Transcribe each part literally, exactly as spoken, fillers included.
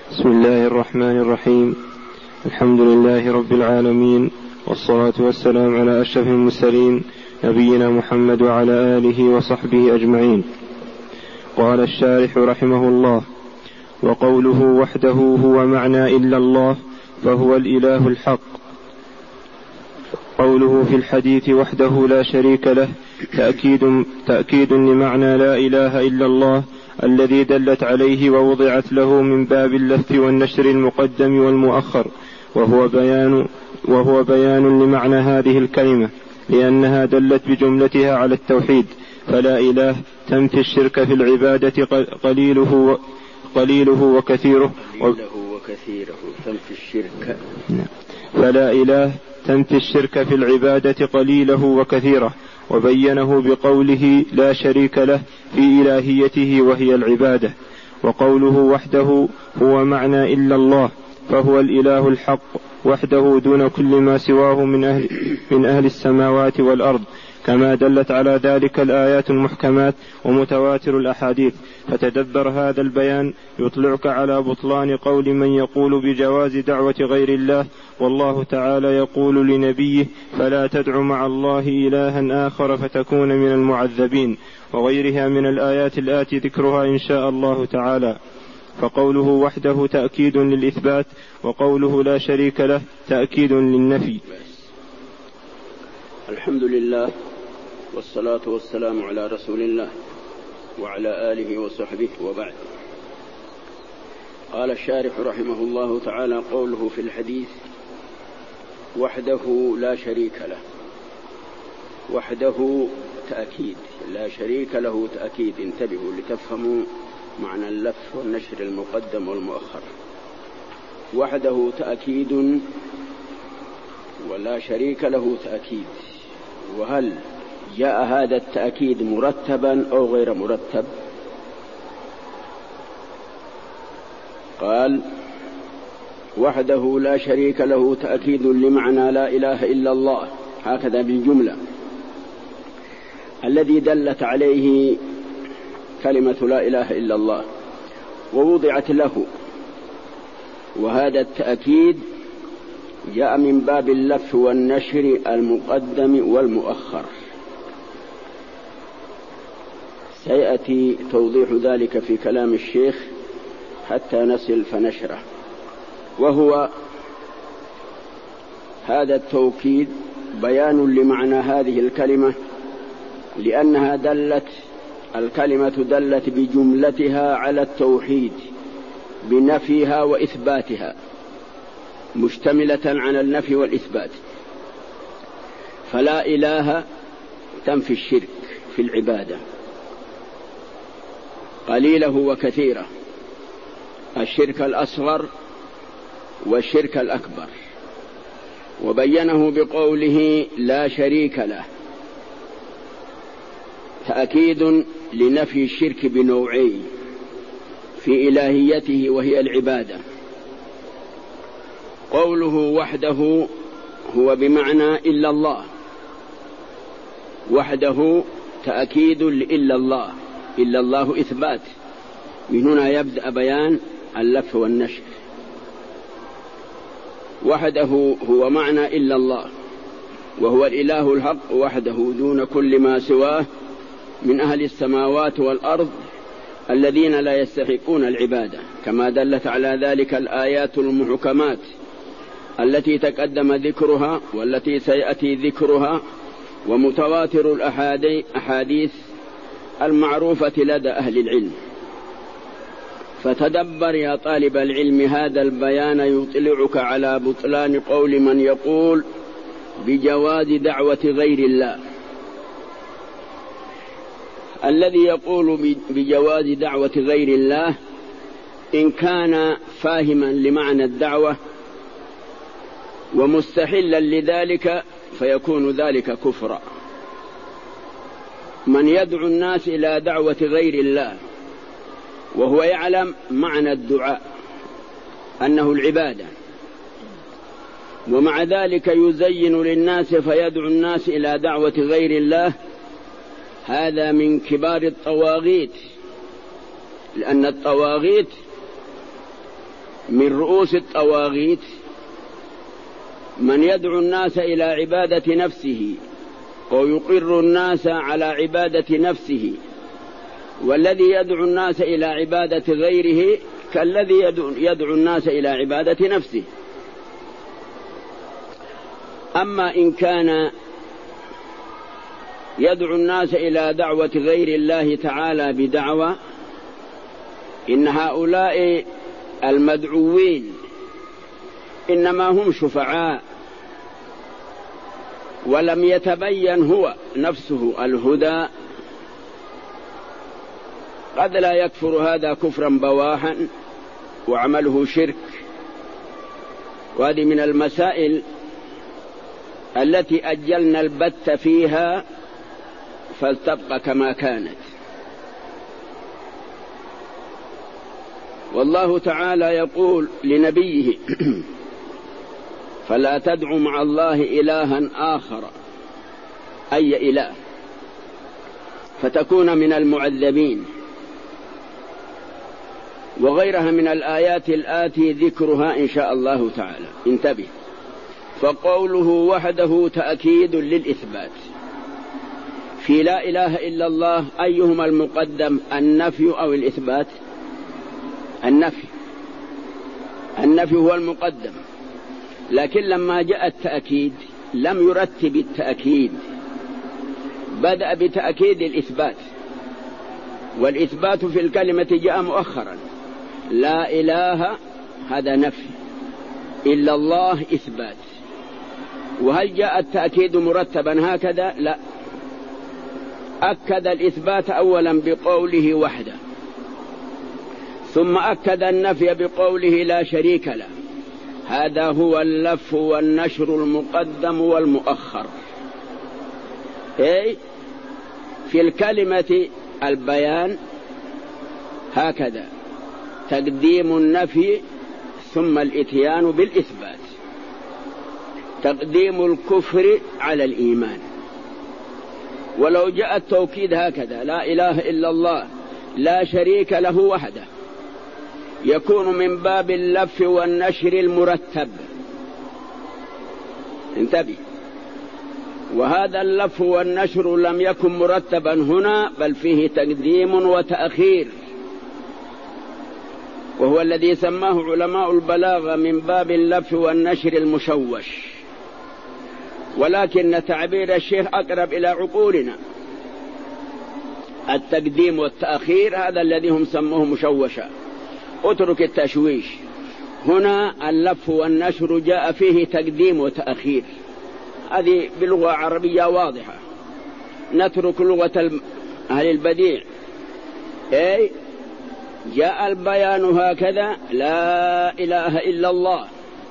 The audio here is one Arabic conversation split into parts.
بسم الله الرحمن الرحيم. الحمد لله رب العالمين، والصلاة والسلام على أشرف المرسلين نبينا محمد وعلى آله وصحبه أجمعين. قال الشارح رحمه الله: وقوله وحده هو معنى إلا الله فهو الإله الحق. قوله في الحديث وحده لا شريك له تأكيد, تأكيد لمعنى لا إله إلا الله الذي دلت عليه ووضعت له من باب اللف والنشر المقدم والمؤخر، وهو بيان, وهو بيان لمعنى هذه الكلمة، لأنها دلت بجملتها على التوحيد. فلا إله تنفي الشرك في العبادة قليله قليله وكثيره قليله وكثيره تنفي الشرك. فلا إله تنفي الشرك في العبادة قليله وكثيره، وبينه بقوله لا شريك له في إلهيته وهي العبادة. وقوله وحده هو معنى إلا الله فهو الإله الحق وحده دون كل ما سواه من أهل, من أهل السماوات والأرض، كما دلت على ذلك الآيات المحكمات ومتواتر الأحاديث. فتدبر هذا البيان يطلعك على بطلان قول من يقول بجواز دعوة غير الله، والله تعالى يقول لنبيه: فلا تدع مع الله إلها آخر فتكون من المعذبين، وغيرها من الآيات الآتي ذكرها إن شاء الله تعالى. فقوله وحده تأكيد للإثبات، وقوله لا شريك له تأكيد للنفي. الحمد لله، والصلاة والسلام على رسول الله وعلى آله وصحبه، وبعد. قال الشارح رحمه الله تعالى: قوله في الحديث وحده لا شريك له. وحده تأكيد، لا شريك له تأكيد. انتبهوا لتفهموا معنى اللف والنشر المقدم والمؤخر. وحده تأكيد ولا شريك له تأكيد. وهل جاء هذا التأكيد مرتبا أو غير مرتب؟ قال: وحده لا شريك له تأكيد لمعنى لا إله إلا الله، هكذا بالجملة، الذي دلت عليه كلمة لا إله إلا الله ووضعت له. وهذا التأكيد جاء من باب اللف والنشر المقدم والمؤخر. سيأتي توضيح ذلك في كلام الشيخ حتى نصل فنشره. وهو هذا التوكيد بيان لمعنى هذه الكلمة، لأنها دلت الكلمة دلت بجملتها على التوحيد بنفيها وإثباتها، مشتملة على النفي والإثبات. فلا إله تنفي الشرك في العبادة قليله وكثيره، الشرك الأصغر والشرك الأكبر. وبينه بقوله لا شريك له، تأكيد لنفي الشرك بنوعين في إلهيته وهي العبادة. قوله وحده هو بمعنى إلا الله. وحده تأكيد لإلا الله، إلا الله إثبات. من هنا يبدأ بيان اللف والنشر. وحده هو معنى إلا الله، وهو الإله الحق وحده دون كل ما سواه من أهل السماوات والأرض الذين لا يستحقون العبادة، كما دلت على ذلك الآيات المحكمات التي تقدم ذكرها والتي سيأتي ذكرها، ومتواتر الأحاديث المعروفة لدى أهل العلم. فتدبر يا طالب العلم هذا البيان يطلعك على بطلان قول من يقول بجواز دعوة غير الله. الذي يقول بجواز دعوة غير الله إن كان فاهما لمعنى الدعوة ومستحلا لذلك فيكون ذلك كفرا. من يدعو الناس إلى دعوة غير الله وهو يعلم معنى الدعاء أنه العبادة، ومع ذلك يزين للناس فيدعو الناس إلى دعوة غير الله، هذا من كبار الطواغيت. لأن الطواغيت من رؤوس الطواغيت من يدعو الناس إلى عبادة نفسه ويقر الناس على عبادة نفسه، والذي يدعو الناس إلى عبادة غيره كالذي يدعو الناس إلى عبادة نفسه. أما إن كان يدعو الناس إلى دعوة غير الله تعالى بدعوى، إن هؤلاء المدعوين إنما هم شفعاء، ولم يتبين هو نفسه الهدى، قد لا يكفر هذا كفرا بواحا وعمله شرك. وهذه من المسائل التي أجلنا البت فيها فلتبقى كما كانت. والله تعالى يقول لنبيه: فلا تدع مع الله إلها آخر، أي إله، فتكون من المعذبين. وغيرها من الآيات الآتي ذكرها إن شاء الله تعالى. انتبه، فقوله وحده تأكيد للإثبات. في لا إله إلا الله أيهما المقدم، النفي أو الإثبات؟ النفي. النفي هو المقدم، لكن لما جاء التأكيد لم يرتب التأكيد، بدأ بتأكيد الإثبات، والإثبات في الكلمة جاء مؤخرا. لا إله هذا نفي، إلا الله إثبات. وهل جاء التأكيد مرتبا هكذا؟ لا، أكد الإثبات أولا بقوله وحده، ثم أكد النفي بقوله لا شريك له. هذا هو اللف والنشر المقدم والمؤخر. أي في الكلمة البيان هكذا، تقديم النفي ثم الإتيان بالإثبات، تقديم الكفر على الإيمان. ولو جاء التوكيد هكذا: لا إله إلا الله لا شريك له وحده، يكون من باب اللف والنشر المرتب. انتبه، وهذا اللف والنشر لم يكن مرتبا هنا، بل فيه تقديم وتأخير، وهو الذي سماه علماء البلاغة من باب اللف والنشر المشوش. ولكن تعبير الشيخ أقرب إلى عقولنا. التقديم والتأخير هذا الذي هم سموه مشوشا، اترك التشويش. هنا اللف والنشر جاء فيه تقديم وتأخير، هذه بلغة عربية واضحة. نترك لغة أهل البديع. أي جاء البيان هكذا: لا إله إلا الله،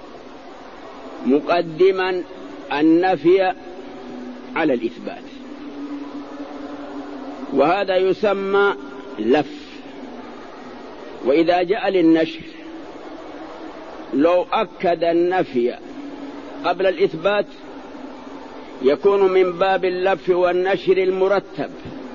مقدما النفي على الإثبات، وهذا يسمى لف. وإذا جاء للنشر لو أكد النفي قبل الإثبات يكون من باب اللف والنشر المرتب،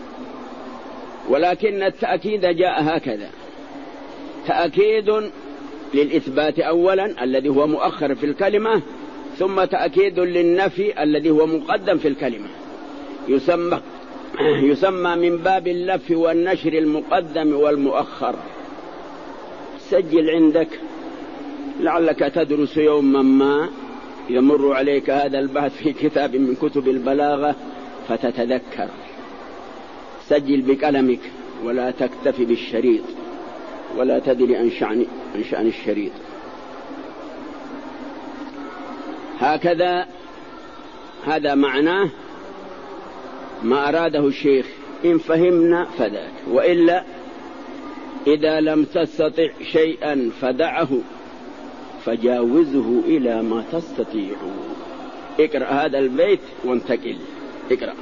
ولكن التأكيد جاء هكذا: تأكيد للإثبات أولا الذي هو مؤخر في الكلمة، ثم تأكيد للنفي الذي هو مقدم في الكلمة. يسمى يسمى من باب اللف والنشر المقدم والمؤخر. سجل عندك لعلك تدرس يوما ما يمر عليك هذا البحث في كتاب من كتب البلاغة فتتذكر. سجل بقلمك ولا تكتفي بالشريط، ولا تدري عن شأن عن شأن الشريط. هكذا هذا معناه ما أراده الشيخ. إن فهمنا فذاك، وإلا إذا لم تستطع شيئا فدعه فجاوزه إلى ما تستطيع. اقرأ هذا البيت وانتقل. اقرأ.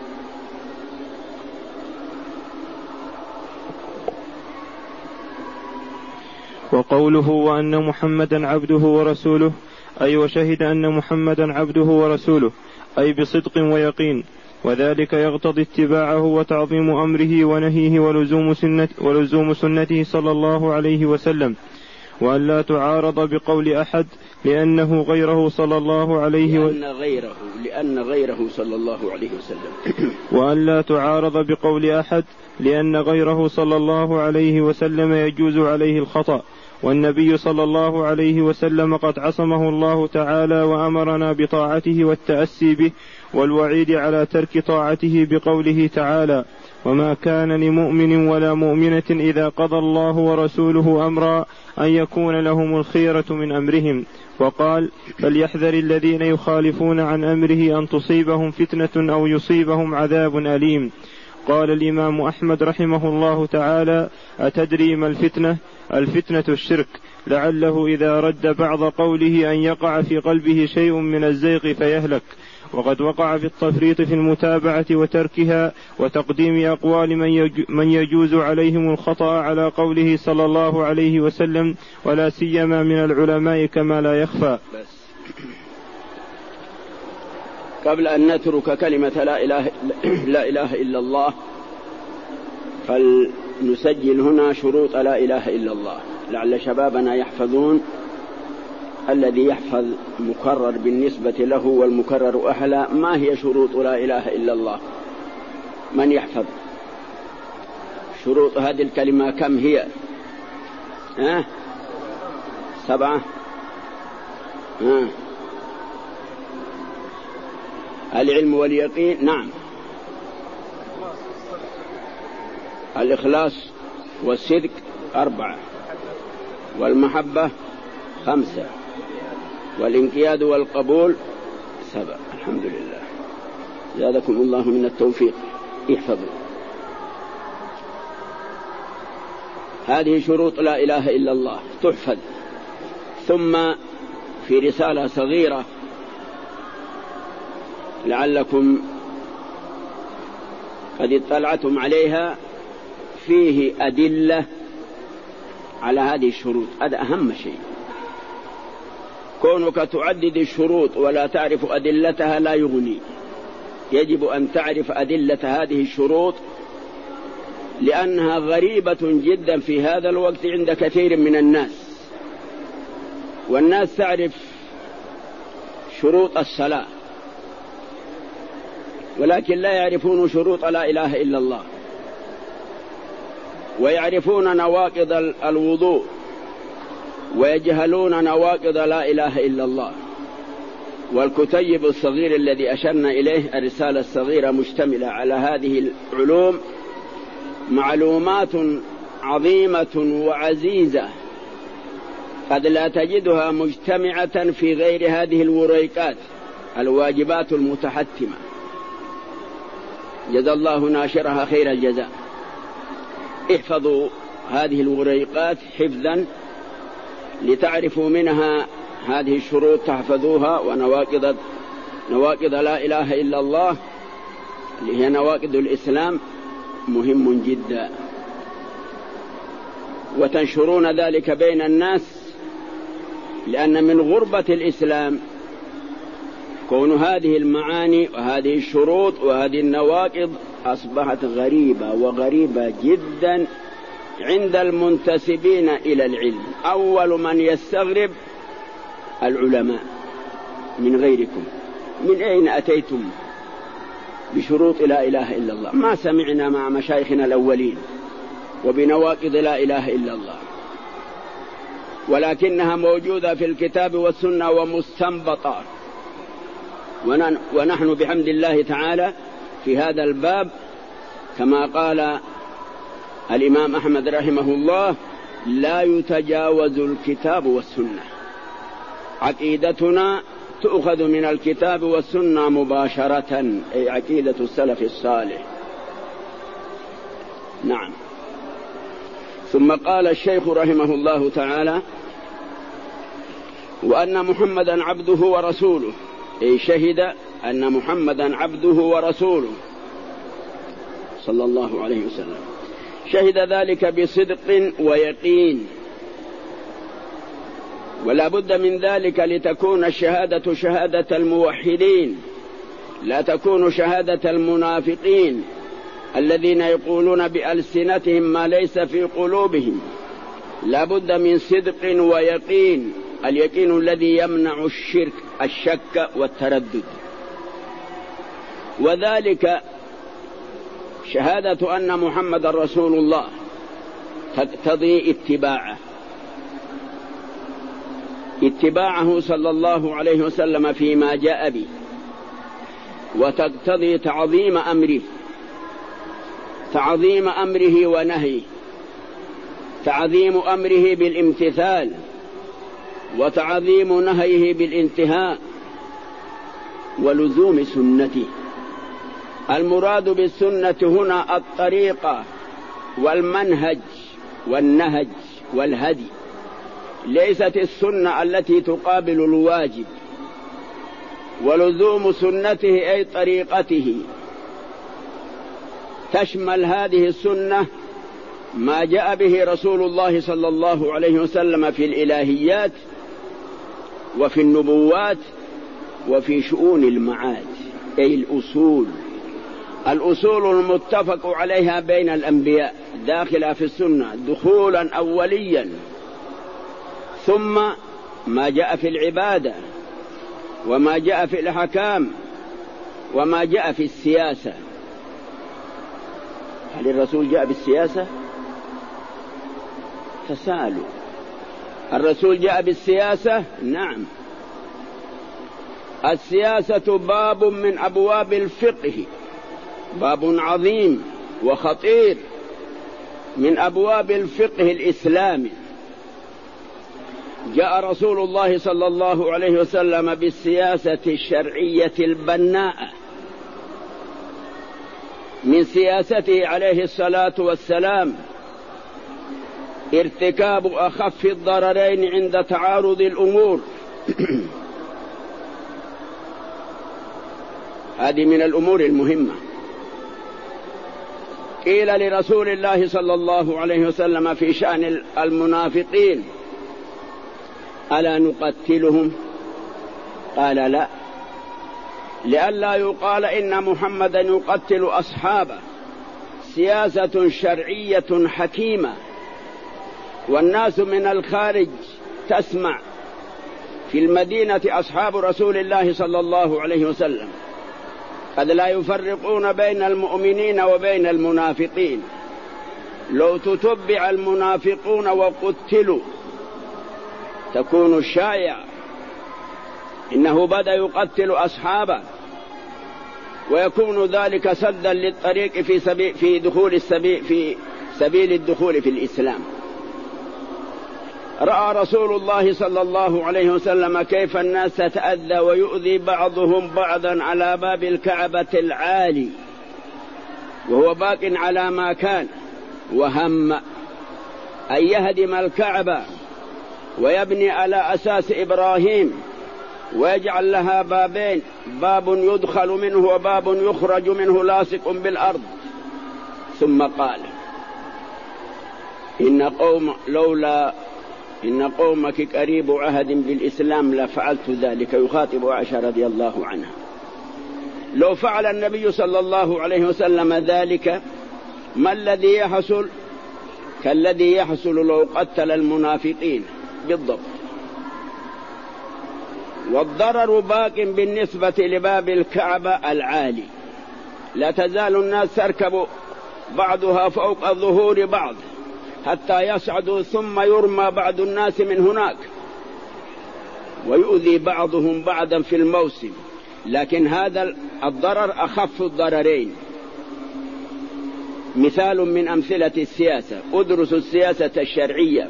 وقوله وأن محمدا عبده ورسوله، أي وشهد أن محمدا عبده ورسوله، أي بصدق ويقين، وذلك يقتضي اتباعه وتعظيم أمره ونهيه ولزوم سنة ولزوم سنته صلى الله عليه وسلم. وأن لا تعارض بقول أحد لأنه غيره صلى الله عليه وسلم لأن غيره لأن غيره صلى الله عليه وسلم وأن لا تعارض بقول أحد لأن غيره صلى الله عليه وسلم يجوز عليه الخطأ، والنبي صلى الله عليه وسلم قد عصمه الله تعالى وأمرنا بطاعته والتأسي به، والوعيد على ترك طاعته بقوله تعالى: وما كان لمؤمن ولا مؤمنة إذا قضى الله ورسوله أمرا أن يكون لهم الخيرة من أمرهم. وقال: فليحذر الذين يخالفون عن أمره أن تصيبهم فتنة أو يصيبهم عذاب أليم. قال الإمام أحمد رحمه الله تعالى: أتدري ما الفتنة؟ الفتنة الشرك، لعله إذا رد بعض قوله أن يقع في قلبه شيء من الزيغ فيهلك. وقد وقع في التفريط في المتابعة وتركها وتقديم أقوال من يجوز عليهم الخطأ على قوله صلى الله عليه وسلم، ولا سيما من العلماء كما لا يخفى. بس قبل أن نترك كلمة لا إله, لا إله إلا الله، فلنسجل هنا شروط لا إله إلا الله لعل شبابنا يحفظون. الذي يحفظ مكرر بالنسبة له والمكرر أحلى. ما هي شروط لا إله إلا الله؟ من يحفظ شروط هذه الكلمة؟ كم هي؟ ها؟ سبعة. ها؟ العلم واليقين، نعم. الإخلاص والصدق أربعة، والمحبة خمسة، والانقياد والقبول سبع. الحمد لله، زادكم الله من التوفيق. احفظوا هذه شروط لا إله إلا الله، تحفظ. ثم في رسالة صغيرة لعلكم قد اطلعتم عليها، فيه أدلة على هذه الشروط. هذا أهم شيء. كونك تعدد الشروط ولا تعرف أدلتها لا يغني. يجب أن تعرف أدلة هذه الشروط، لأنها غريبة جدا في هذا الوقت عند كثير من الناس. والناس تعرف شروط الصلاة ولكن لا يعرفون شروط لا إله إلا الله، ويعرفون نواقض الوضوء ويجهلون نواقض لا إله إلا الله. والكتيب الصغير الذي أشرنا إليه، الرسالة الصغيرة، مشتملة على هذه العلوم، معلومات عظيمة وعزيزة قد لا تجدها مجتمعة في غير هذه الوريقات الواجبات المتحتمة. جزا الله ناشرها خير الجزاء. احفظوا هذه الوريقات حفظا لتعرفوا منها هذه الشروط، تحفظوها. ونواقض نواقض لا إله إلا الله اللي هي نواقض الإسلام مهم جدا، وتنشرون ذلك بين الناس، لأن من غربة الإسلام كون هذه المعاني وهذه الشروط وهذه النواقض أصبحت غريبة وغريبة جدا عند المنتسبين إلى العلم. أول من يستغرب العلماء من غيركم. من أين أتيتم بشروط لا إله إلا الله؟ ما سمعنا مع مشايخنا الأولين وبنواقض لا إله إلا الله، ولكنها موجودة في الكتاب والسنة ومستنبطة. ونحن بحمد الله تعالى في هذا الباب كما قال الإمام أحمد رحمه الله: لا يتجاوز الكتاب والسنة. عقيدتنا تؤخذ من الكتاب والسنة مباشرة، أي عقيدة السلف الصالح. نعم. ثم قال الشيخ رحمه الله تعالى: وأن محمدا عبده ورسوله، أي شهد أن محمدا عبده ورسوله صلى الله عليه وسلم. شهد ذلك بصدق ويقين، ولا بد من ذلك لتكون الشهادة شهادة الموحدين، لا تكون شهادة المنافقين الذين يقولون بألسنتهم ما ليس في قلوبهم، لا بد من صدق ويقين، اليقين الذي يمنع الشرك الشك والتردد، وذلك شهادة أن محمد رسول الله تقتضي اتباعه اتباعه صلى الله عليه وسلم فيما جاء به، وتقتضي تعظيم أمره تعظيم أمره ونهيه، تعظيم أمره بالامتثال وتعظيم نهيه بالانتهاء ولزوم سنته. المراد بالسنة هنا الطريقة والمنهج والنهج والهدي، ليست السنة التي تقابل الواجب. ولزوم سنته أي طريقته تشمل هذه السنة ما جاء به رسول الله صلى الله عليه وسلم في الإلهيات وفي النبوات وفي شؤون المعاد، أي الأصول الأصول المتفق عليها بين الأنبياء داخلة في السنة دخولا أوليا، ثم ما جاء في العبادة وما جاء في الأحكام وما جاء في السياسة. هل الرسول جاء بالسياسة؟ تساءلوا. الرسول جاء بالسياسة؟ نعم. السياسة باب من أبواب الفقه، باب عظيم وخطير من أبواب الفقه الإسلامي. جاء رسول الله صلى الله عليه وسلم بالسياسة الشرعية البناءة، من سياسته عليه الصلاة والسلام ارتكاب أخف الضررين عند تعارض الأمور. هذه من الأمور المهمة. قيل لرسول الله صلى الله عليه وسلم في شأن المنافقين: ألا نقتلهم؟ قال: لا، لئلا يقال إن محمدا يقتل أصحابه. سياسة شرعية حكيمة، والناس من الخارج تسمع. في المدينة أصحاب رسول الله صلى الله عليه وسلم قد لا يفرقون بين المؤمنين وبين المنافقين. لو تتبع المنافقون وقتلوا تكون الشائعة إنه بدأ يقتل أصحابه، ويكون ذلك سدا للطريق في سبيل في دخول السبيل في سبيل الدخول في الإسلام. رأى رسول الله صلى الله عليه وسلم كيف الناس تتأذى ويؤذي بعضهم بعضا على باب الكعبة العالي وهو باق على ما كان، وهم أن يهدم الكعبة ويبني على أساس إبراهيم ويجعل لها بابين، باب يدخل منه وباب يخرج منه لاصق بالأرض. ثم قال: إن قوم لولا إن قومك قريب عهد بالإسلام لفعلت ذلك. يخاطب عائشة رضي الله عنها. لو فعل النبي صلى الله عليه وسلم ذلك ما الذي يحصل؟ كالذي يحصل لو قتل المنافقين بالضبط. والضرر باق بالنسبة لباب الكعبة العالي، لا تزال الناس تركب بعضها فوق ظهور بعض حتى يصعدوا، ثم يرمى بعض الناس من هناك ويؤذي بعضهم بعضا في الموسم. لكن هذا الضرر أخف الضررين. مثال من أمثلة السياسة: ادرسوا السياسة الشرعية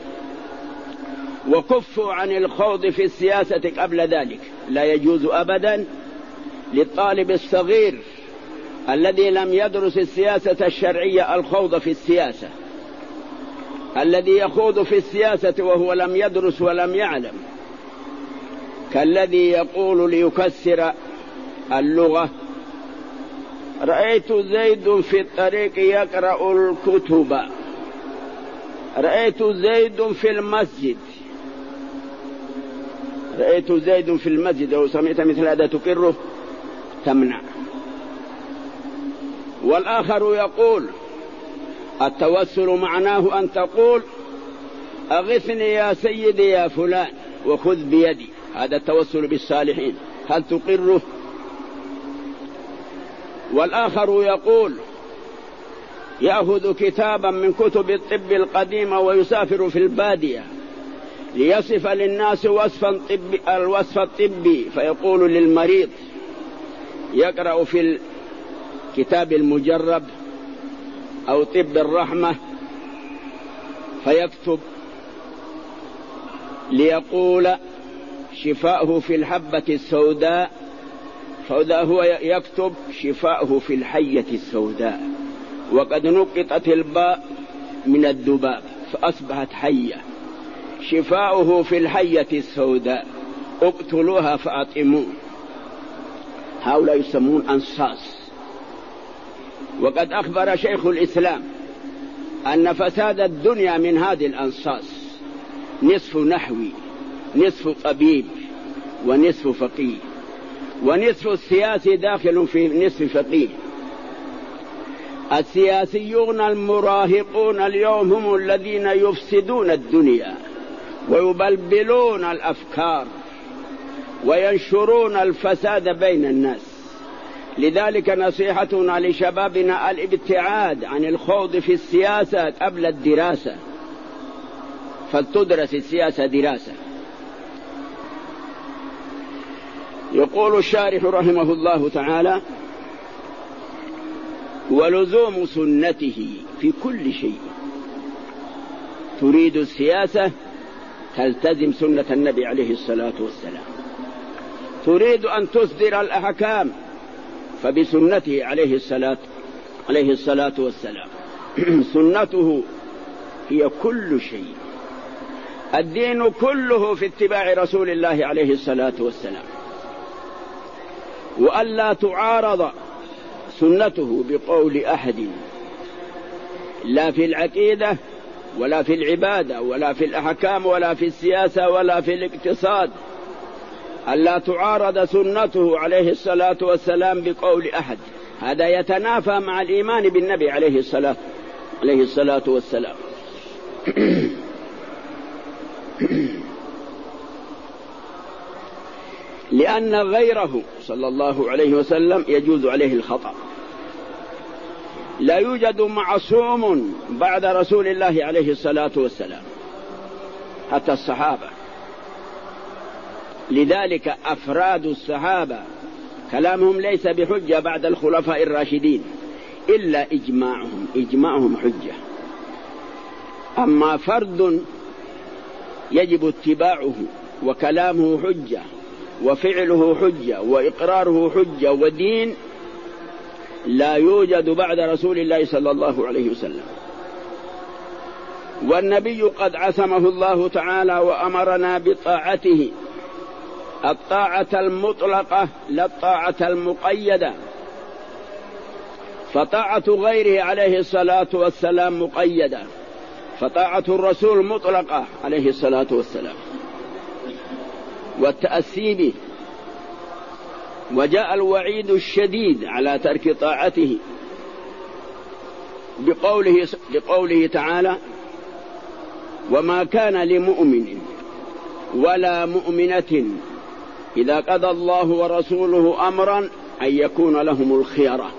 وكفوا عن الخوض في السياسة قبل ذلك. لا يجوز أبدا للطالب الصغير الذي لم يدرس السياسة الشرعية الخوض في السياسة. الذي يخوض في السياسة وهو لم يدرس ولم يعلم كالذي يقول ليكسر اللغة: رأيت زيد في الطريق يقرأ الكتب، رأيت زيد في المسجد. رأيت زيد في المسجد، لو سمعت مثل هذا تقره تمنع. والآخر يقول: التوسل معناه أن تقول أغثني يا سيدي يا فلان وخذ بيدي، هذا التوسل بالصالحين، هل تقره؟ والآخر يقول يأخذ كتابا من كتب الطب القديمة ويسافر في البادية ليصف للناس وصفا طبي الوصف الطبي، فيقول للمريض يقرأ في الكتاب المجرب أو طب الرحمة فيكتب ليقول شفاؤه في الحبة السوداء، فإذا هو يكتب شفاؤه في الحية السوداء، وقد نقطت الباء من الذباب فأصبحت حية، شفاؤه في الحية السوداء اقتلوها فأطعموه. هؤلاء يسمون أنصاص. وقد أخبر شيخ الإسلام أن فساد الدنيا من هذه الأنصاص، نصف نحوي، نصف طبيب، ونصف فقيه، ونصف السياسي داخل في نصف فقيه. السياسيون المراهقون اليوم هم الذين يفسدون الدنيا ويبلبلون الأفكار وينشرون الفساد بين الناس. لذلك نصيحتنا لشبابنا الابتعاد عن الخوض في السياسة قبل الدراسة، فلتدرس السياسة دراسة. يقول الشارح رحمه الله تعالى: ولزوم سنته في كل شيء. تريد السياسة تلتزم سنة النبي عليه الصلاة والسلام، تريد أن تصدر الأحكام فبسنته عليه الصلاة عليه الصلاة والسلام. سنته هي كل شيء، الدين كله في اتباع رسول الله عليه الصلاة والسلام، وألا تعارض سنته بقول أحد، لا في العقيدة ولا في العبادة ولا في الأحكام ولا في السياسة ولا في الاقتصاد. ألا تعارض سنته عليه الصلاة والسلام بقول أحد، هذا يتنافى مع الإيمان بالنبي عليه الصلاة عليه الصلاة والسلام. لأن غيره صلى الله عليه وسلم يجوز عليه الخطأ. لا يوجد معصوم بعد رسول الله عليه الصلاة والسلام حتى الصحابة. لذلك أفراد الصحابة كلامهم ليس بحجة بعد الخلفاء الراشدين إلا إجماعهم، إجماعهم حجة. أما فرد يجب اتباعه وكلامه حجة وفعله حجة وإقراره حجة ودين، لا يوجد بعد رسول الله صلى الله عليه وسلم. والنبي قد عصمه الله تعالى وأمرنا بطاعته، الطاعة المطلقة لا الطاعة المقيدة، فطاعة غيره عليه الصلاة والسلام مقيدة، فطاعة الرسول مطلقة عليه الصلاة والسلام والتأسي به. وجاء الوعيد الشديد على ترك طاعته بقوله, بقوله تعالى: وما كان لمؤمن ولا مؤمنة إذا قضى الله ورسوله أمرا أن يكون لهم الخيرة،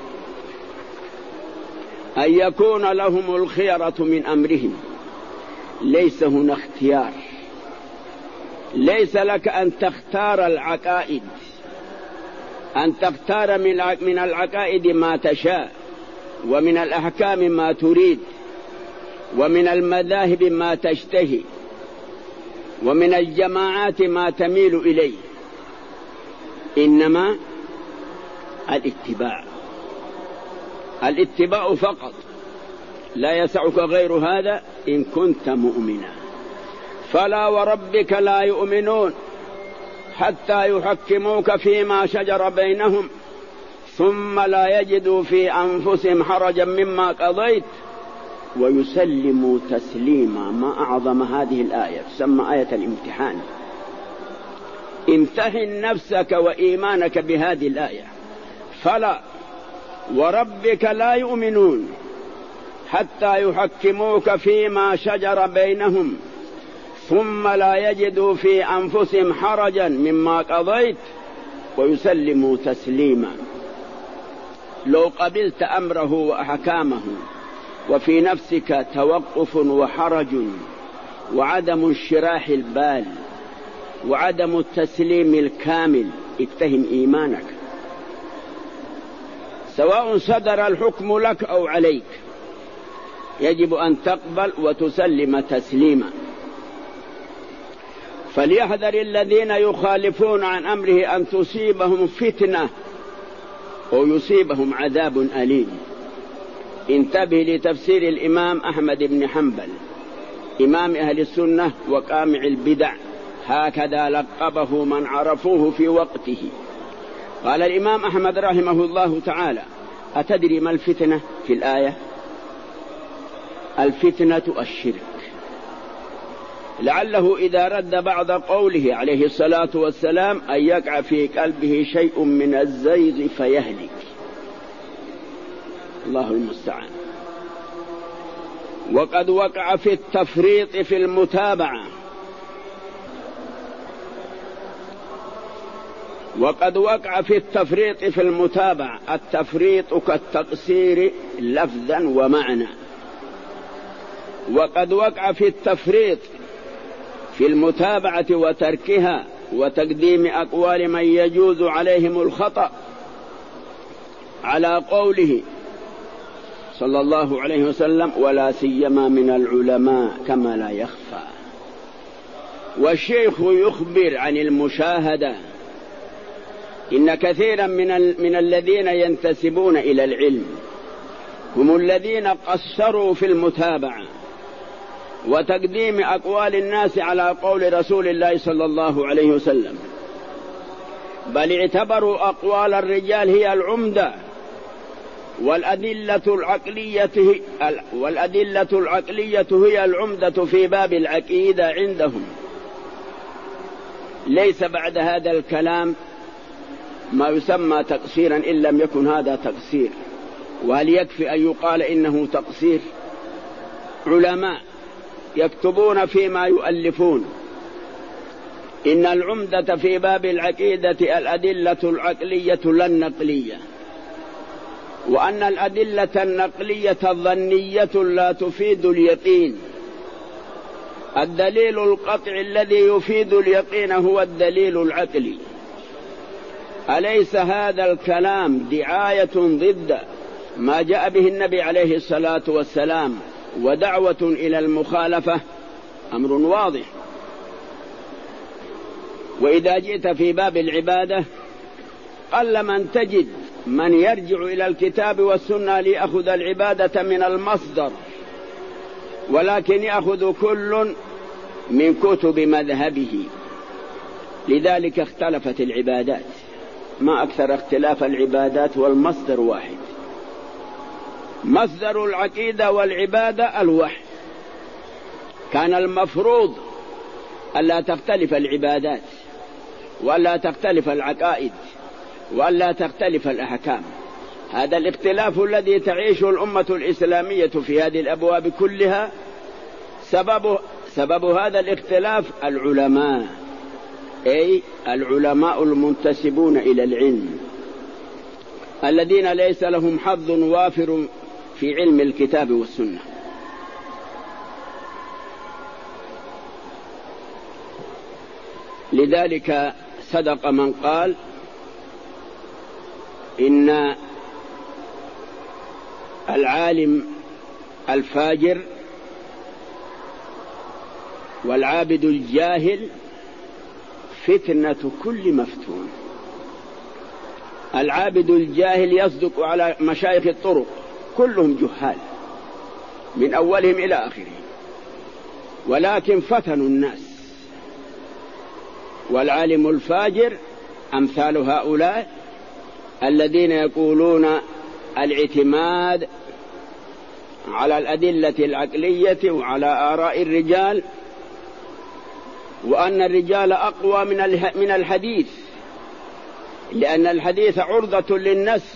أن يكون لهم الخيرة من أمرهم. ليس هنا اختيار، ليس لك أن تختار العقائد، أن تختار من العقائد ما تشاء، ومن الأحكام ما تريد، ومن المذاهب ما تشتهي، ومن الجماعات ما تميل إليه. إنما الاتباع، الاتباع فقط، لا يسعك غير هذا إن كنت مؤمنا. فلا وربك لا يؤمنون حتى يحكموك فيما شجر بينهم ثم لا يجدوا في أنفسهم حرجا مما قضيت ويسلموا تسليما. ما أعظم هذه الآية، تسمى آية الامتحان. امتحن نفسك وإيمانك بهذه الآية. فلا وربك لا يؤمنون حتى يحكموك فيما شجر بينهم ثم لا يجدوا في أنفسهم حرجا مما قضيت ويسلموا تسليما. لو قبلت أمره وأحكامه وفي نفسك توقف وحرج وعدم انشراح البال وعدم التسليم الكامل، اتهم إيمانك، سواء صدر الحكم لك أو عليك، يجب أن تقبل وتسلم تسليما. فليحذر الذين يخالفون عن أمره أن تصيبهم فتنة أو يصيبهم عذاب أليم. انتبه لتفسير الإمام أحمد بن حنبل إمام أهل السنة وقامع البدع، هكذا لقبه من عرفوه في وقته. قال الإمام أحمد رحمه الله تعالى: أتدري ما الفتنة في الآية؟ الفتنة الشرك. لعله إذا رد بعض قوله عليه الصلاة والسلام أن يقع في قلبه شيء من الزيغ فيهلك، الله المستعان. وقد وقع في التفريط في المتابعة وقد وقع في التفريط في المتابعة التفريط كالتقصير لفظا ومعنى. وقد وقع في التفريط في المتابعة وتركها وتقديم أقوال من يجوز عليهم الخطأ على قوله صلى الله عليه وسلم: ولا سيما من العلماء كما لا يخفى. والشيخ يخبر عن المشاهدة. إن كثيرا من, من الذين ينتسبون إلى العلم هم الذين قصروا في المتابعة وتقديم أقوال الناس على قول رسول الله صلى الله عليه وسلم، بل اعتبروا أقوال الرجال هي العمدة والأدلة العقلية والأدلة العقلية هي العمدة في باب العقيدة عندهم. ليس بعد هذا الكلام ما يسمى تقصيرا إن لم يكن هذا تقصير. وهل يكفي أن يقال إنه تقصير؟ علماء يكتبون فيما يؤلفون: إن العمدة في باب العقيدة الأدلة العقلية لا النقلية، وأن الأدلة النقلية الظنية لا تفيد اليقين. الدليل القطعي الذي يفيد اليقين هو الدليل العقلي. أليس هذا الكلام دعاية ضد ما جاء به النبي عليه الصلاة والسلام ودعوة إلى المخالفة؟ أمر واضح. وإذا جئت في باب العبادة قل من تجد من يرجع إلى الكتاب والسنة ليأخذ العبادة من المصدر، ولكن يأخذ كل من كتب مذهبه. لذلك اختلفت العبادات، ما أكثر اختلاف العبادات والمصدر واحد. مصدر العقيدة والعبادة الوحي. كان المفروض ألا تختلف العبادات وألا تختلف العقائد وألا تختلف الأحكام. هذا الاختلاف الذي تعيشه الأمة الإسلامية في هذه الأبواب كلها سبب, سبب هذا الاختلاف العلماء، أي العلماء المنتسبون إلى العلم الذين ليس لهم حظ وافر في علم الكتاب والسنة. لذلك صدق من قال: إن العالم الفاجر والعابد الجاهل فتنة كل مفتون. العابد الجاهل يصدق على مشايخ الطرق كلهم جهال من أولهم إلى آخرهم، ولكن فتنوا الناس. والعالم الفاجر أمثال هؤلاء الذين يقولون الاعتماد على الأدلة العقلية وعلى آراء الرجال، وأن الرجال أقوى من الحديث، لأن الحديث عرضة للنسخ،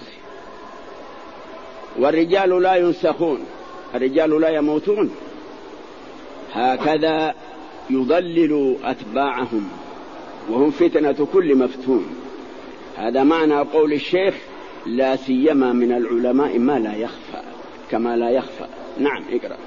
والرجال لا ينسخون، الرجال لا يموتون. هكذا يضللوا أتباعهم وهم فتنة كل مفتون. هذا معنى قول الشيخ لا سيما من العلماء ما لا يخفى كما لا يخفى. نعم اقرأ.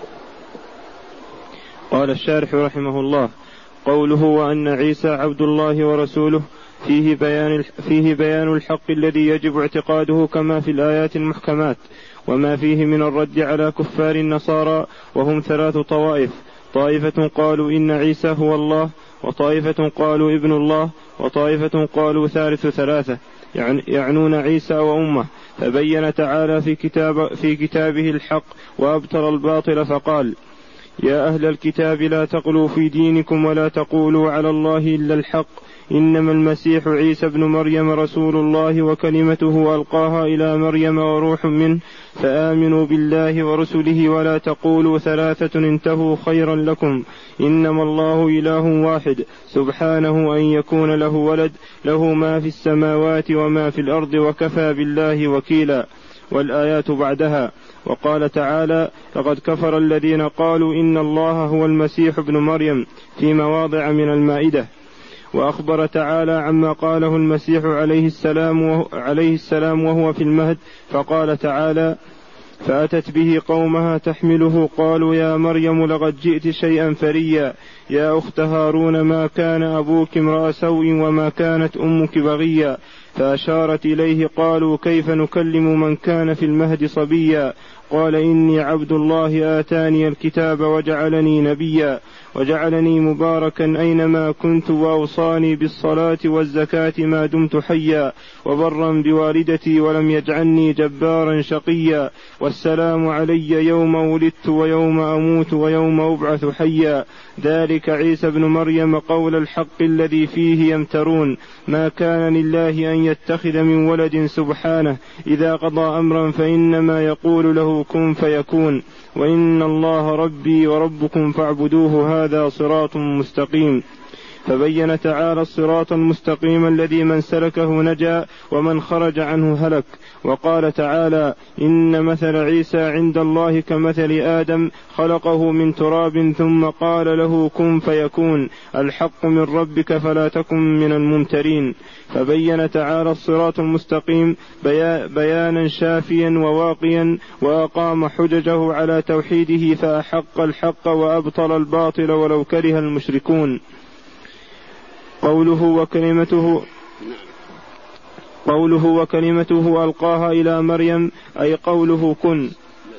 قال الشارح رحمه الله: قوله وأن عيسى عبد الله ورسوله فيه بيان, فيه بيان الحق الذي يجب اعتقاده كما في الآيات المحكمات، وما فيه من الرد على كفار النصارى وهم ثلاث طوائف: طائفة قالوا إن عيسى هو الله، وطائفة قالوا ابن الله، وطائفة قالوا ثالث ثلاثة، يعنون عيسى وأمه. فبين تعالى في, كتاب في كتابه الحق وأبطل الباطل فقال: يا أهل الكتاب لا تغلوا في دينكم ولا تقولوا على الله إلا الحق، إنما المسيح عيسى بن مريم رسول الله وكلمته ألقاها إلى مريم وروح منه، فآمنوا بالله ورسله ولا تقولوا ثلاثة انتهوا خيرا لكم، إنما الله إله واحد سبحانه أن يكون له ولد، له ما في السماوات وما في الأرض وكفى بالله وكيلا. والآيات بعدها. وقال تعالى: لقد كفر الذين قالوا إن الله هو المسيح ابن مريم في مواضع من المائدة. وأخبر تعالى عما قاله المسيح عليه السلام, وهو عليه السلام وهو في المهد، فقال تعالى: فأتت به قومها تحمله قالوا يا مريم لقد جئت شيئا فريا، يا أخت هارون ما كان أبوك امرأ سوء وما كانت أمك بغيا، فأشارت إليه قالوا كيف نكلم من كان في المهد صبيا، قال إني عبد الله آتاني الكتاب وجعلني نبيا وجعلني مباركا أينما كنت وأوصاني بالصلاة والزكاة ما دمت حيا وبرا بوالدتي ولم يجعلني جبارا شقيا، والسلام علي يوم ولدت ويوم أموت ويوم أبعث حيا، ذلك عيسى بن مريم قول الحق الذي فيه يمترون، ما كان لله أن يتخذ من ولد سبحانه، إذا قضى أمرا فإنما يقول له كن فيكون، وإن الله ربي وربكم فاعبدوه هذا صراط مستقيم. فبين تعالى الصراط المستقيم الذي من سلكه نجا ومن خرج عنه هلك. وقال تعالى: إن مثل عيسى عند الله كمثل آدم خلقه من تراب ثم قال له كن فيكون، الحق من ربك فلا تكن من الممترين. فبين تعالى الصراط المستقيم بيانا شافيا وواقيا، وأقام حججه على توحيده فأحق الحق وأبطل الباطل ولو كره المشركون. قوله وكلمته قوله وكلمته ألقاها إلى مريم أي قوله كن.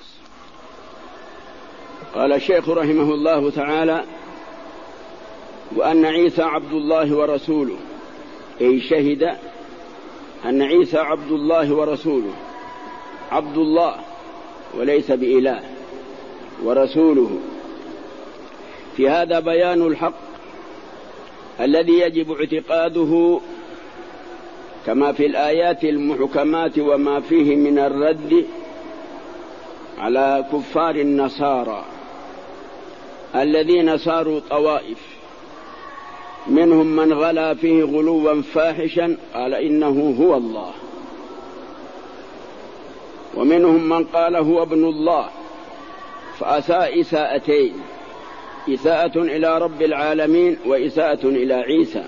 قال الشيخ رحمه الله تعالى: وأن عيسى عبد الله ورسوله، أي شهد أن عيسى عبد الله ورسوله، عبد الله وليس بإله، ورسوله. في هذا بيان الحق الذي يجب اعتقاده كما في الآيات المحكمات وما فيه من الرد على كفار النصارى الذين صاروا طوائف، منهم من غلا فيه غلوا فاحشا قال إنه هو الله، ومنهم من قال هو ابن الله فأساء إساءتين: إساءة إلى رب العالمين وإساءة إلى عيسى.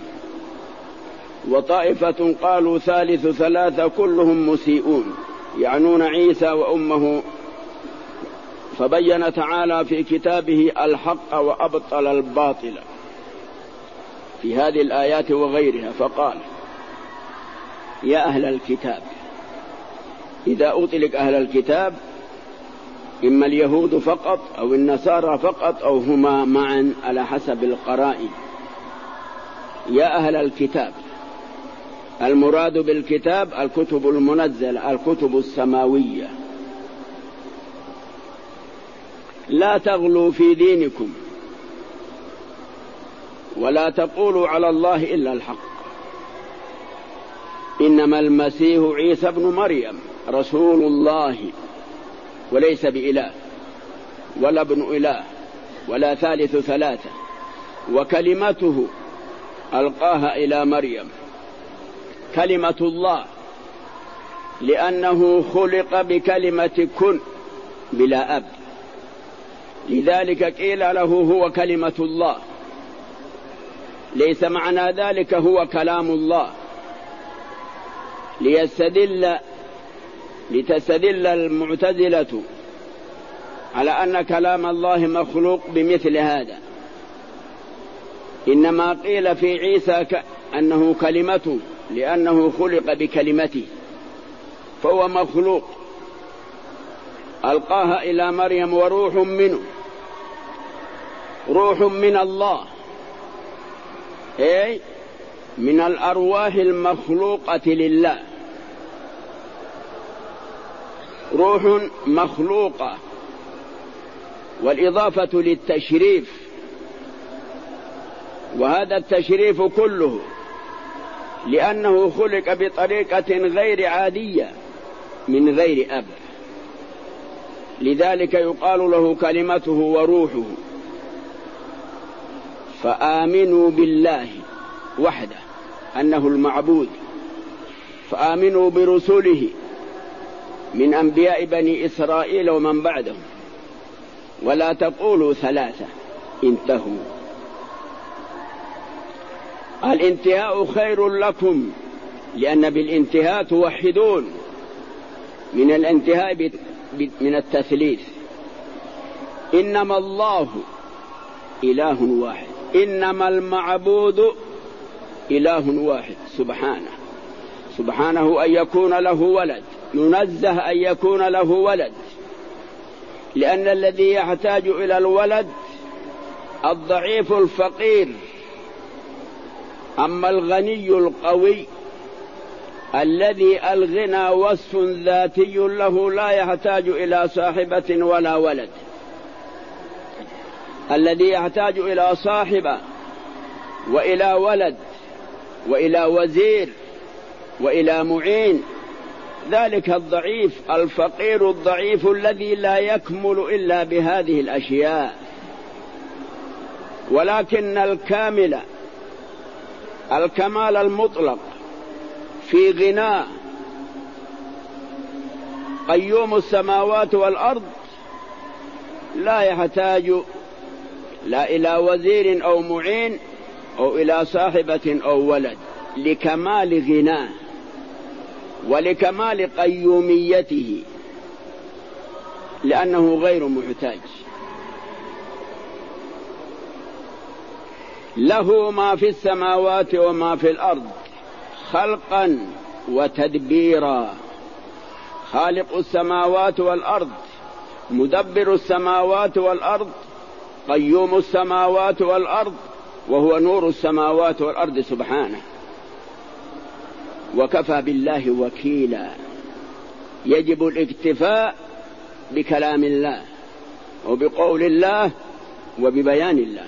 وطائفة قالوا ثالث ثلاثة كلهم مسيئون، يعنون عيسى وأمه. فبين تعالى في كتابه الحق وأبطل الباطل في هذه الآيات وغيرها، فقال: يا أهل الكتاب. إذا أطلق أهل الكتاب إما اليهود فقط أو النصارى فقط أو هما معا على حسب القرائن. يا أهل الكتاب، المراد بالكتاب الكتب المنزلة، الكتب السماوية. لا تغلوا في دينكم ولا تقولوا على الله إلا الحق، إنما المسيح عيسى بن مريم رسول الله وليس بإله ولا ابن إله ولا ثالث ثلاثة، وكلمته ألقاها إلى مريم. كلمة الله لأنه خلق بكلمة كن بلا أب، لذلك قيل له هو كلمة الله ليس معنى ذلك هو كلام الله، ليستدل لتستدل المعتزلة على أن كلام الله مخلوق بمثل هذا. إنما قيل في عيسى أنه كلمته لأنه خلق بكلمته، فهو مخلوق ألقاها إلى مريم وروح منه، روح من الله، أي من الأرواح المخلوقة لله، روح مخلوقة، والإضافة للتشريف، وهذا التشريف كله لأنه خلق بطريقة غير عادية من غير أب، لذلك يقال له كلمته وروحه. فآمنوا بالله وحده أنه المعبود، فآمنوا برسله من أنبياء بني إسرائيل ومن بعدهم، ولا تقولوا ثلاثة انتهوا. الانتهاء خير لكم، لأن بالانتهاء توحدون، من الانتهاء من التثليث. إنما الله إله واحد، إنما المعبود إله واحد سبحانه، سبحانه أن يكون له ولد، ينزه أن يكون له ولد، لأن الذي يحتاج إلى الولد الضعيف الفقير، أما الغني القوي الذي الغنى وصف ذاتي له لا يحتاج إلى صاحبة ولا ولد. الذي يحتاج إلى صاحبة وإلى ولد وإلى وزير وإلى معين، ذلك الضعيف الفقير الضعيف الذي لا يكمل إلا بهذه الأشياء. ولكن الكامل الكمال المطلق في غنى قيوم السماوات والأرض لا يحتاج لا إلى وزير أو معين أو إلى صاحبة أو ولد، لكمال غناه ولكمال قيوميته، لأنه غير محتاج. له ما في السماوات وما في الأرض خلقا وتدبيرا، خالق السماوات والأرض، مدبر السماوات والأرض، قيوم السماوات والأرض، وهو نور السماوات والأرض سبحانه. وكفى بالله وكيلا، يجب الاكتفاء بكلام الله وبقول الله وببيان الله.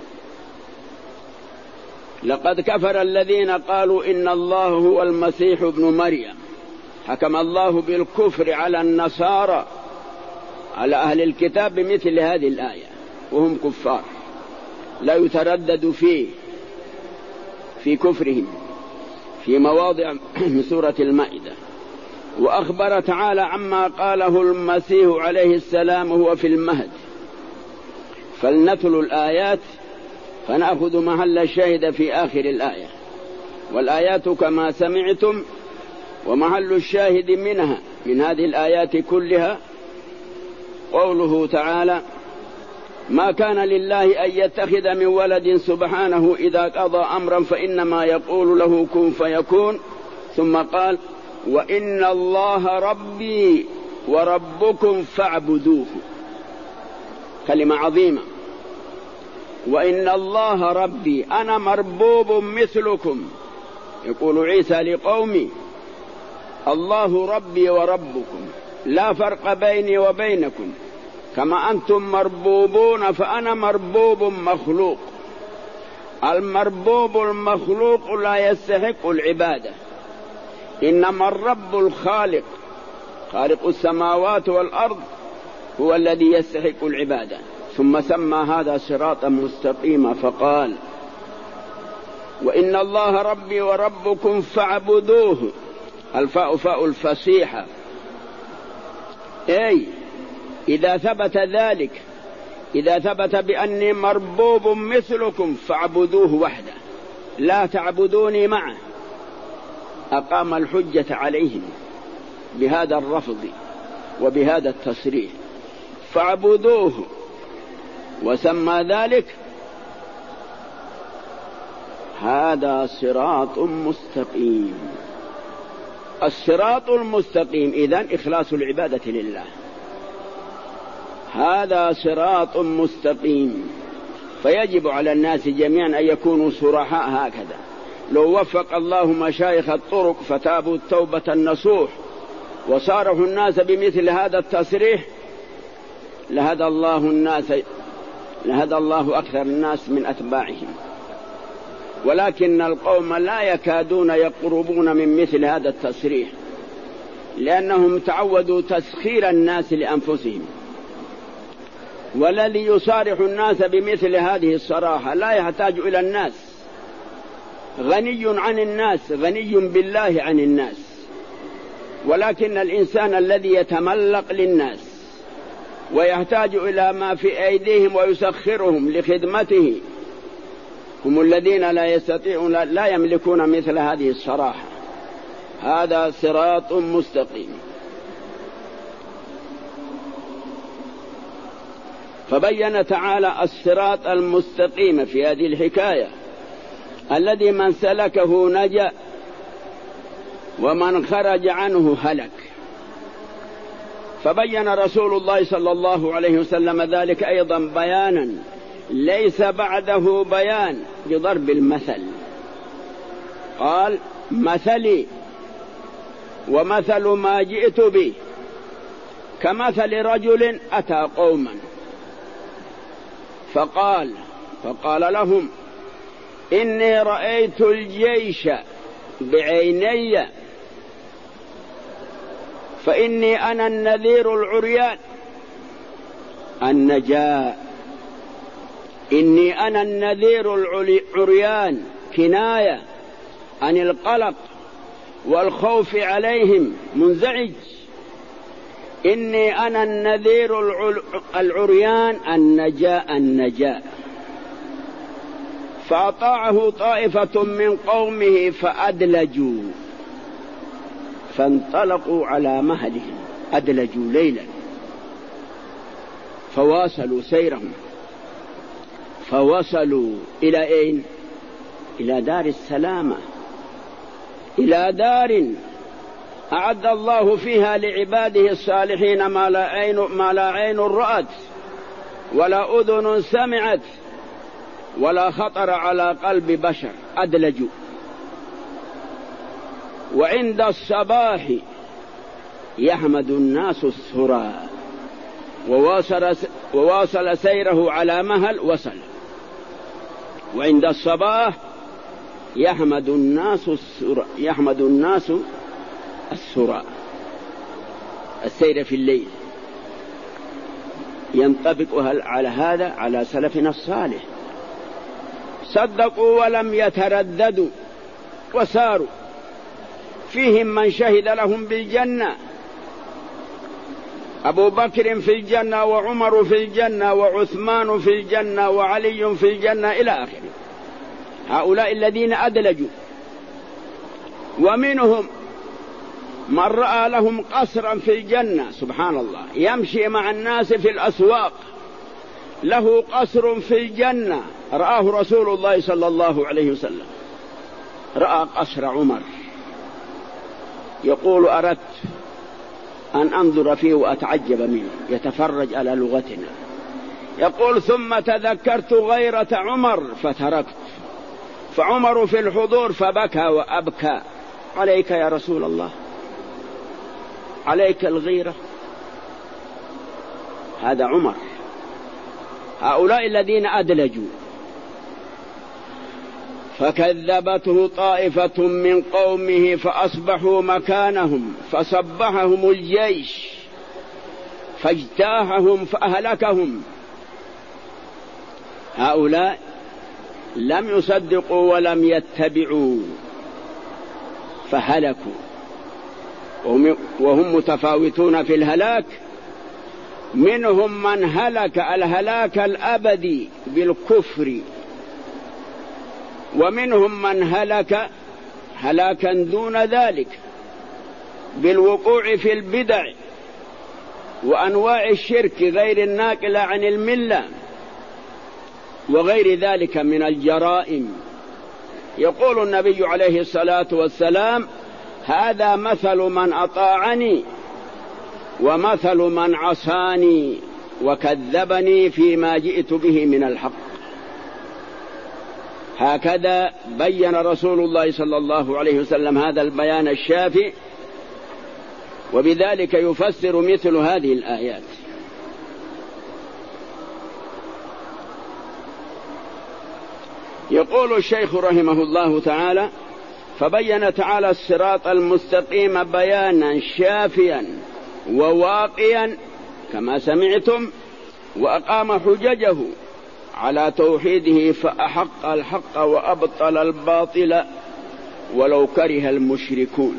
لقد كفر الذين قالوا إن الله هو المسيح ابن مريم، حكم الله بالكفر على النصارى على أهل الكتاب بمثل هذه الآية، وهم كفار لا يتردد فيه في كفرهم في مواضع من سورة المائدة. وأخبر تعالى عما قاله المسيح عليه السلام هو في المهد. فلنتلو الآيات فنأخذ محل الشاهد في آخر الآية، والآيات كما سمعتم، ومحل الشاهد منها من هذه الآيات كلها قوله تعالى: ما كان لله أن يتخذ من ولد سبحانه إذا قضى أمرا فإنما يقول له كن فيكون. ثم قال: وإن الله ربي وربكم فاعبدوه. كلمة عظيمة. وإن الله ربي، أنا مربوب مثلكم، يقول عيسى لقومي: الله ربي وربكم، لا فرق بيني وبينكم، كما أنتم مربوبون فأنا مربوب مخلوق. المربوب المخلوق لا يستحق العبادة، إنما الرب الخالق خالق السماوات والأرض هو الذي يستحق العبادة. ثم سمى هذا صراطا مستقيما فقال: وإن الله ربي وربكم فاعبدوه. الفاء فاء الفصيحة، أي إذا ثبت ذلك، إذا ثبت بأني مربوب مثلكم فاعبدوه وحده، لا تعبدوني معه أقام الحجة عليهم بهذا الرفض وبهذا التصريح، فاعبدوه وسمى ذلك هذا صراط مستقيم. الصراط المستقيم إذن إخلاص العبادة لله، هذا صراط مستقيم. فيجب على الناس جميعا أن يكونوا صرحاء هكذا. لو وفق الله مشايخ الطرق فتابوا التوبة النصوح وصارحوا الناس بمثل هذا التصريح لهدى الله الناس، لهدى الله أكثر الناس من أتباعهم، ولكن القوم لا يكادون يقربون من مثل هذا التصريح لأنهم تعودوا تسخير الناس لأنفسهم. والذي يصارح الناس بمثل هذه الصراحة لا يحتاج إلى الناس، غني عن الناس، غني بالله عن الناس. ولكن الإنسان الذي يتملق للناس ويحتاج إلى ما في أيديهم ويسخرهم لخدمته هم الذين لا يستطيعون لا يملكون مثل هذه الصراحة. هذا صراط مستقيم. فبين تعالى الصراط المستقيم في هذه الحكاية الذي من سلكه نجا ومن خرج عنه هلك. فبين رسول الله صلى الله عليه وسلم ذلك أيضا بيانا ليس بعده بيان بضرب المثل. قال مثلي ومثل ما جئت به كمثل رجل أتى قوما فقال فقال لهم إني رأيت الجيش بعيني فإني أنا النذير العريان النجاء. إني أنا النذير العريان كناية عن القلق والخوف عليهم منزعج. إني أنا النذير العريان النجاء النجاء. فأطاعه طائفة من قومه فأدلجوا فانطلقوا على مهلهم، أدلجوا ليلا فواصلوا سيرهم فوصلوا إلى أين؟ إلى دار السلامة، إلى دار أعد الله فيها لعباده الصالحين ما لا عين, ما لا عين رأت ولا أذن سمعت ولا خطر على قلب بشر. أدلجوا. وعند الصباح يحمد الناس الثرى وواصل, وواصل سيره على مهل وصل. وعند الصباح يحمد الناس الثرى يحمد الناس الثرى السير في الليل. ينطبق على هذا على سلفنا الصالح، صدقوا ولم يترددوا وساروا. فيهم من شهد لهم بالجنة، أبو بكر في الجنة وعمر في الجنة وعثمان في الجنة وعلي في الجنة إلى آخره. هؤلاء الذين أدلجوا. ومنهم من رأى لهم قصرا في الجنة، سبحان الله، يمشي مع الناس في الأسواق له قصر في الجنة رآه رسول الله صلى الله عليه وسلم. رأى قصر عمر يقول أردت أن أنظر فيه وأتعجب منه، يتفرج على لغتنا. يقول ثم تذكرت غيرة عمر فتركت، فعمر في الحضور فبكى وأبكى. عليك يا رسول الله، عليك الغيرة. هذا عمر. هؤلاء الذين أدلجوا. فكذبته طائفة من قومه فأصبحوا مكانهم فصبحهم الجيش فاجتاحهم فأهلكهم. هؤلاء لم يصدقوا ولم يتبعوا فهلكوا، وهم متفاوتون في الهلاك. منهم من هلك الهلاك الأبدي بالكفر ومنهم من هلك هلاكا دون ذلك بالوقوع في البدع وأنواع الشرك غير الناقلة عن الملة وغير ذلك من الجرائم. يقول النبي عليه الصلاة والسلام: هذا مثل من أطاعني ومثل من عصاني وكذبني فيما جئت به من الحق. هكذا بين رسول الله صلى الله عليه وسلم هذا البيان الشافي، وبذلك يفسر مثل هذه الآيات. يقول الشيخ رحمه الله تعالى: فبين تعالى الصراط المستقيم بيانا شافيا وواقيا كما سمعتم، وأقام حججه على توحيده فأحق الحق وأبطل الباطل ولو كره المشركون.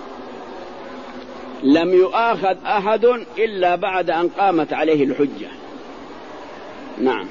لم يؤاخذ أحد إلا بعد أن قامت عليه الحجة. نعم.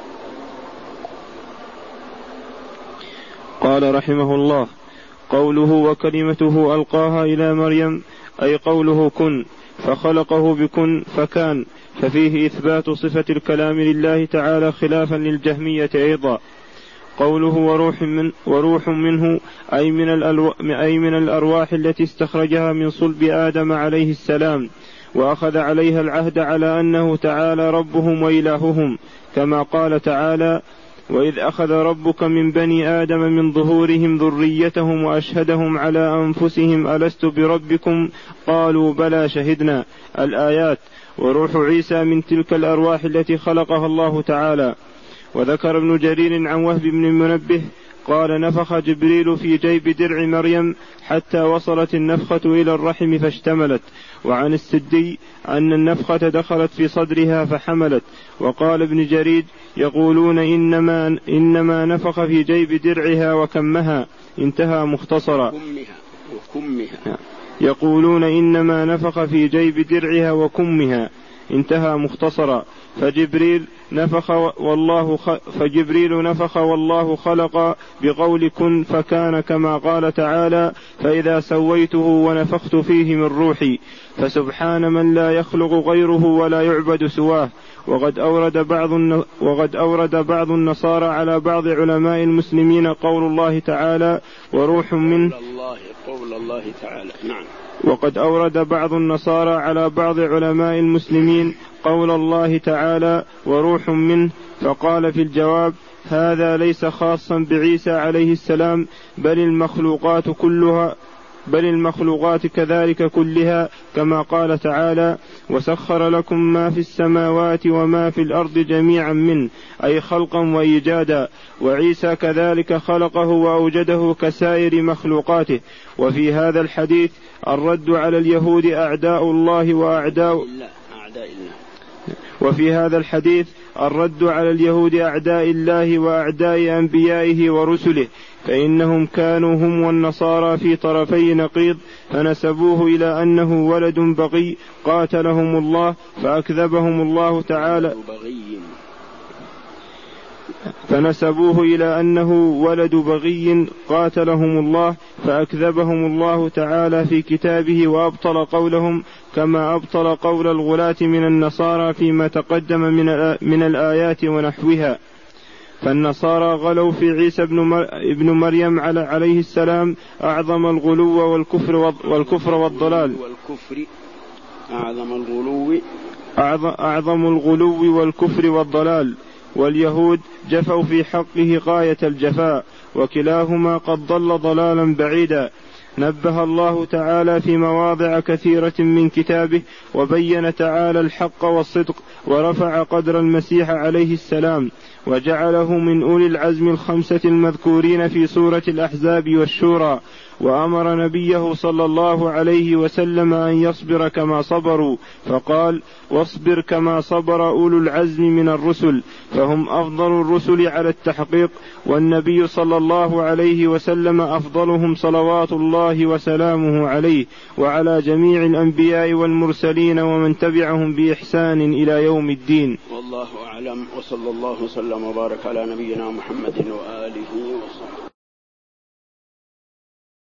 قال رحمه الله: قوله وكلمته ألقاها إلى مريم أي قوله كن، فخلقه بكن فكان، ففيه إثبات صفة الكلام لله تعالى خلافا للجهمية أيضا. قوله وروح, من وروح منه أي من, الألو... أي من الأرواح التي استخرجها من صلب آدم عليه السلام، وأخذ عليها العهد على أنه تعالى ربهم وإلههم، كما قال تعالى: وإذ أخذ ربك من بني آدم من ظهورهم ذريتهم وأشهدهم على أنفسهم ألست بربكم قالوا بلى شهدنا. الآيات. وروح عيسى من تلك الأرواح التي خلقها الله تعالى. وذكر ابن جرير عن وهب بن المنبه قال: نفخ جبريل في جيب درع مريم حتى وصلت النفخة إلى الرحم فاشتملت. وعن السدي أن النفخة دخلت في صدرها فحملت. وقال ابن جرير: يقولون إنما, إنما نفخ في جيب درعها وكمها. انتهى مختصرا. وكمها. يقولون إنما نفخ في جيب درعها وكمها. انتهى مختصرا. فجبريل نفخ والله خ... فجبريل نفخ والله خلق بقول كن فكان، كما قال تعالى: فإذا سويته ونفخت فيه من روحي. فسبحان من لا يخلق غيره ولا يعبد سواه. وقد أورد بعض الن... وقد أورد بعض النصارى على بعض علماء المسلمين قول الله تعالى: وروح منه. قول الله, قول الله تعالى. نعم. وقد أورد بعض النصارى على بعض علماء المسلمين قول الله تعالى: وروح منه، فقال في الجواب: هذا ليس خاصا بعيسى عليه السلام، بل المخلوقات كلها بل المخلوقات كذلك كلها، كما قال تعالى: وسخر لكم ما في السماوات وما في الأرض جميعا منه، أي خلقا وإيجادا. وعيسى كذلك خلقه وأوجده كسائر مخلوقاته. وفي هذا الحديث الرد على اليهود أعداء الله وأعداء وفي هذا الحديث الرد على اليهود أعداء الله وأعداء أنبيائه ورسله، فإنهم كانوا هم والنصارى في طرفي نقيض، فنسبوه إلى أنه ولد بغي قاتلهم الله، فأكذبهم الله تعالى فنسبوه إلى أنه ولد بغي قاتلهم الله فأكذبهم الله تعالى في كتابه، وأبطل قولهم كما أبطل قول الغلاة من النصارى فيما تقدم من الآيات ونحوها. فالنصارى غلوا في عيسى ابن مريم عليه السلام أعظم الغلو والكفر والكفر والضلال والكفر أعظم الغلو أعظم الغلو والكفر والضلال. واليهود جفوا في حقه غاية الجفاء، وكلاهما قد ضل ضلالا بعيدا. نبه الله تعالى في مواضع كثيرة من كتابه، وبين تعالى الحق والصدق، ورفع قدر المسيح عليه السلام، وجعله من أولي العزم الخمسة المذكورين في سورة الأحزاب والشورى. وأمر نبيه صلى الله عليه وسلم أن يصبر كما صبروا، فقال: واصبر كما صبر أولو العزم من الرسل، فهم أفضل الرسل على التحقيق، والنبي صلى الله عليه وسلم أفضلهم صلوات الله وسلامه عليه وعلى جميع الأنبياء والمرسلين ومن تبعهم بإحسان إلى يوم الدين. والله أعلم، وصلى الله وسلم وبارك على نبينا محمد وآله وصحبه.